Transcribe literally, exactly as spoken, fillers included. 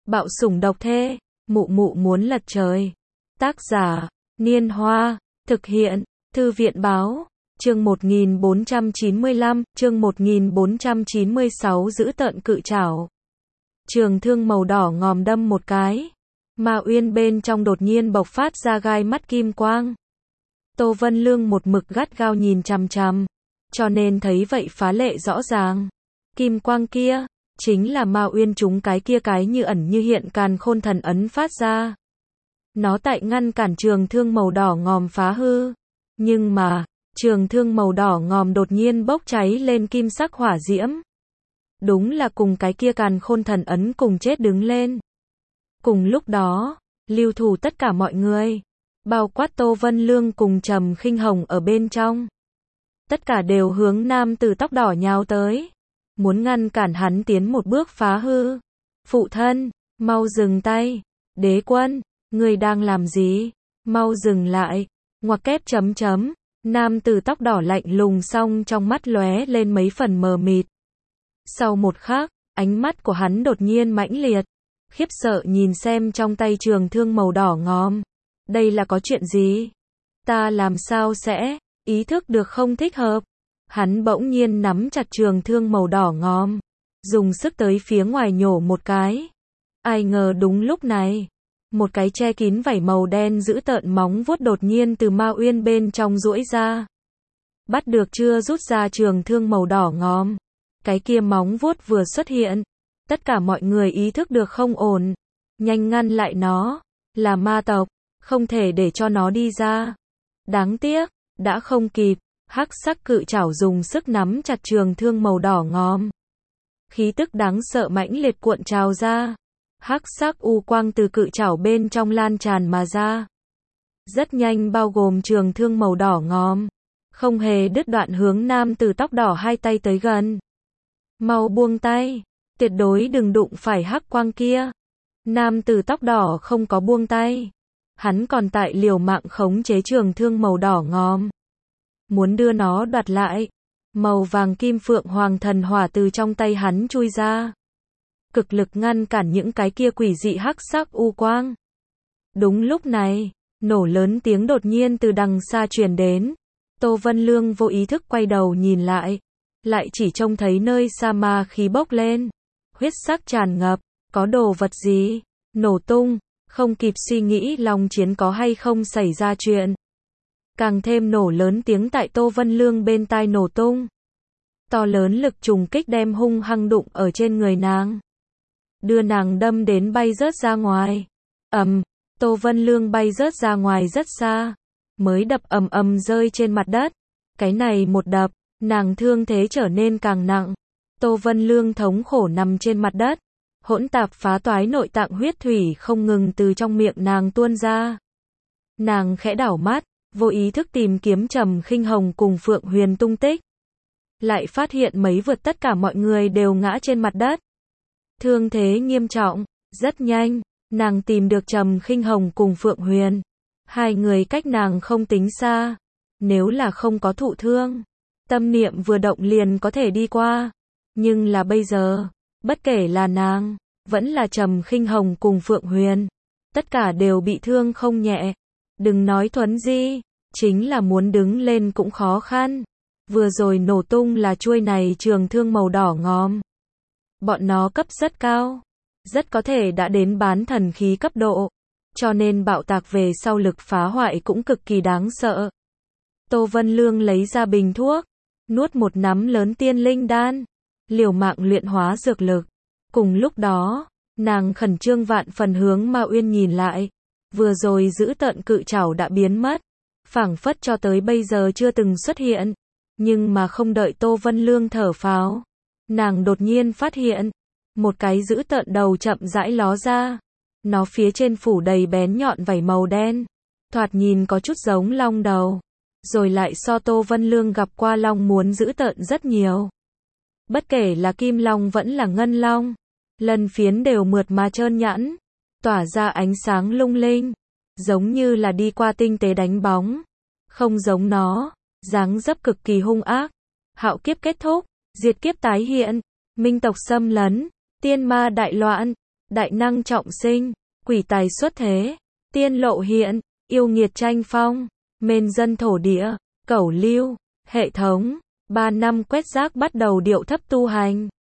Bạo sủng độc thê, mụ mụ muốn lật trời. Tác giả, Niên Hoa, thực hiện, Thư viện Báo, chương một nghìn bốn trăm chín mươi lăm, chương một nghìn bốn trăm chín mươi sáu giữ tợn cự trảo. Trường thương màu đỏ ngòm đâm một cái. Ma Uyên bên trong đột nhiên bộc phát ra gai mắt kim quang. Tô Vân Lương một mực gắt gao nhìn chằm chằm, cho nên thấy vậy phá lệ rõ ràng. Kim quang kia, chính là Ma Uyên chúng cái kia cái như ẩn như hiện càn khôn thần ấn phát ra. Nó tại ngăn cản trường thương màu đỏ ngòm phá hư. Nhưng mà, trường thương màu đỏ ngòm đột nhiên bốc cháy lên kim sắc hỏa diễm. Đúng là cùng cái kia càn khôn thần ấn cùng chết đứng lên. Cùng lúc đó, lưu thủ tất cả mọi người, bao quát Tô Vân Lương cùng Trầm Khinh Hồng ở bên trong. Tất cả đều hướng nam tử tóc đỏ nhào tới, muốn ngăn cản hắn tiến một bước phá hư. Phụ thân, mau dừng tay. Đế quân, ngươi đang làm gì? Mau dừng lại. Ngoặc kép chấm chấm. Nam tử tóc đỏ lạnh lùng xong trong mắt lóe lên mấy phần mờ mịt. Sau một khắc, ánh mắt của hắn đột nhiên mãnh liệt, khiếp sợ nhìn xem trong tay trường thương màu đỏ ngòm. Đây là có chuyện gì? Ta làm sao sẽ ý thức được không thích hợp? Hắn bỗng nhiên nắm chặt trường thương màu đỏ ngòm, dùng sức tới phía ngoài nhổ một cái. Ai ngờ đúng lúc này, một cái che kín vảy màu đen giữ tợn móng vuốt đột nhiên từ Ma Uyên bên trong duỗi ra. Bắt được chưa rút ra trường thương màu đỏ ngòm. Cái kia móng vuốt vừa xuất hiện, tất cả mọi người ý thức được không ổn, nhanh ngăn lại nó, là ma tộc, không thể để cho nó đi ra. Đáng tiếc, đã không kịp, hắc sắc cự trảo dùng sức nắm chặt trường thương màu đỏ ngòm. Khí tức đáng sợ mãnh liệt cuộn trào ra, hắc sắc u quang từ cự trảo bên trong lan tràn mà ra. Rất nhanh bao gồm trường thương màu đỏ ngòm, không hề đứt đoạn hướng nam tử tóc đỏ hai tay tới gần. Mau buông tay, tuyệt đối đừng đụng phải hắc quang kia. Nam tử tóc đỏ không có buông tay, hắn còn tại liều mạng khống chế trường thương màu đỏ ngòm, muốn đưa nó đoạt lại. Màu vàng kim phượng hoàng thần hỏa từ trong tay hắn chui ra, cực lực ngăn cản những cái kia quỷ dị hắc sắc u quang. Đúng lúc này, nổ lớn tiếng đột nhiên từ đằng xa truyền đến. Tô Vân Lương vô ý thức quay đầu nhìn lại, lại chỉ trông thấy nơi sa ma khí bốc lên, huyết sắc tràn ngập, có đồ vật gì nổ tung. Không kịp suy nghĩ long chiến có hay không xảy ra chuyện, càng thêm nổ lớn tiếng tại Tô Vân Lương bên tai nổ tung. To lớn lực trùng kích đem hung hăng đụng ở trên người nàng, đưa nàng đâm đến bay rớt ra ngoài. Ầm, Tô Vân Lương bay rớt ra ngoài rất xa, mới đập ầm ầm rơi trên mặt đất. Cái này một đập, nàng thương thế trở nên càng nặng. Tô Vân Lương thống khổ nằm trên mặt đất, hỗn tạp phá toái nội tạng huyết thủy không ngừng từ trong miệng nàng tuôn ra. Nàng khẽ đảo mắt, vô ý thức tìm kiếm Trầm Khinh Hồng cùng Phượng Huyền tung tích, lại phát hiện mấy vượt tất cả mọi người đều ngã trên mặt đất, thương thế nghiêm trọng. Rất nhanh, nàng tìm được Trầm Khinh Hồng cùng Phượng Huyền, hai người cách nàng không tính xa, nếu là không có thụ thương, tâm niệm vừa động liền có thể đi qua. Nhưng là bây giờ, bất kể là nàng, vẫn là Trầm Khinh Hồng cùng Phượng Huyền, tất cả đều bị thương không nhẹ. Đừng nói thuấn di, chính là muốn đứng lên cũng khó khăn. Vừa rồi nổ tung là chuôi này trường thương màu đỏ ngòm. Bọn nó cấp rất cao, rất có thể đã đến bán thần khí cấp độ, cho nên bạo tạc về sau lực phá hoại cũng cực kỳ đáng sợ. Tô Vân Lương lấy ra bình thuốc, nuốt một nắm lớn tiên linh đan, liều mạng luyện hóa dược lực. Cùng lúc đó, nàng khẩn trương vạn phần hướng Ma Uyên nhìn lại. Vừa rồi giữ tợn cự trảo đã biến mất, phảng phất cho tới bây giờ chưa từng xuất hiện. Nhưng mà không đợi Tô Vân Lương thở phào, nàng đột nhiên phát hiện, một cái giữ tợn đầu chậm rãi ló ra. Nó phía trên phủ đầy bén nhọn vảy màu đen, thoạt nhìn có chút giống long đầu, rồi lại so Tô Vân Lương gặp qua long muốn giữ tợn rất nhiều. Bất kể là kim long vẫn là ngân long, lân phiến đều mượt mà trơn nhẵn, tỏa ra ánh sáng lung linh, giống như là đi qua tinh tế đánh bóng. Không giống nó, dáng dấp cực kỳ hung ác. Hạo kiếp kết thúc, diệt kiếp tái hiện, minh tộc xâm lấn, tiên ma đại loạn, đại năng trọng sinh, quỷ tài xuất thế, tiên lộ hiện, yêu nghiệt tranh phong, mên dân thổ địa, cẩu lưu, hệ thống, ba năm quét rác bắt đầu điệu thấp tu hành.